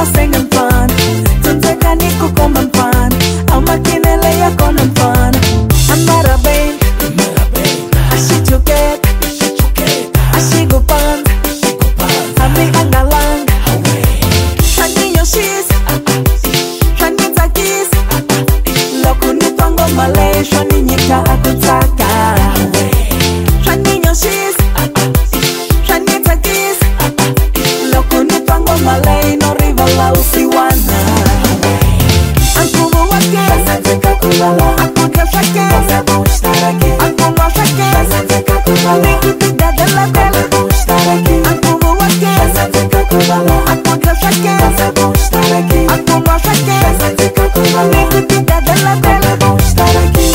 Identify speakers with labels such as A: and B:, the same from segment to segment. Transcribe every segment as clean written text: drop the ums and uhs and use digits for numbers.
A: singing fun. Tunataka nikukoma mfan, au makinele yako na mfan. Amara babe, ashichuket, ashigupan, ami angalang. Shani yoshis, shani takis, loku nipango malay, shani nyika akutaka. Shani yoshis, shani takis, loku nipango malay, no rivala usiwana. Ankumu wake, asante kulala, akuke shake, asante ustarake, akumu shake, asante kulala, nikutida dela dela, ustarake, akumu wake, asante kulala, akuke shake, asante ustarake, akumu shake, asante kulala, nikutida dela dela, ustarake.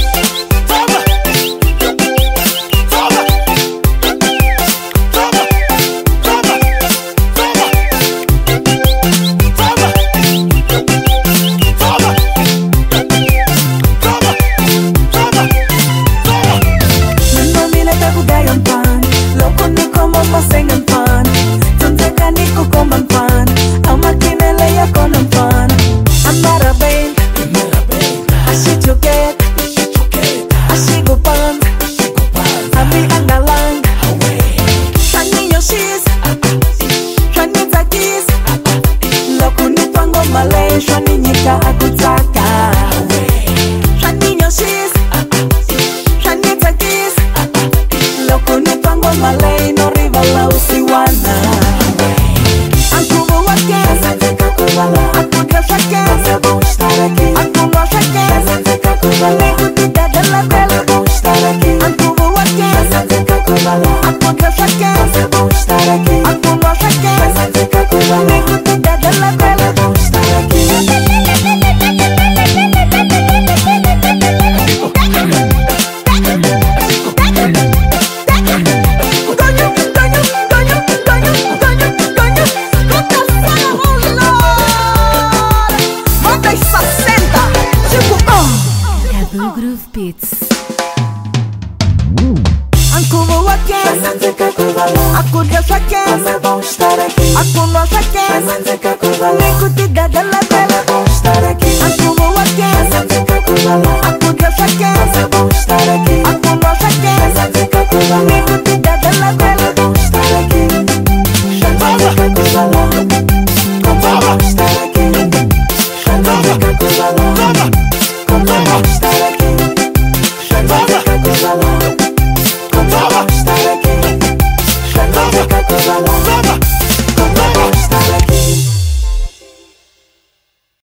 A: Singing fun, tunataka nikukoma mfan, au makinele yako na mfan. Amara babe, ashichuket, ashigupan, ami angalang. Shani yoshis, shani takis, loku nipango malay, shani nyika akutaka. Shani yoshis, shani takis, loku nipango malay, no rivala usiwana. Ankumu wake, asante kulala, akuke shake, asante ustarake, akumu shake, asante kulala, nikutida dela dela, ustarake. Ankumu wake, asante kulala, akuke shake, asante ustarake, akumu shake, asante kulala, nikutida dela dela, ustarake.
B: Groove Beats.
A: Ankumu wake, asante kulala, akuke shake, asante ustarake, akumu shake, asante kulala, nikutida dela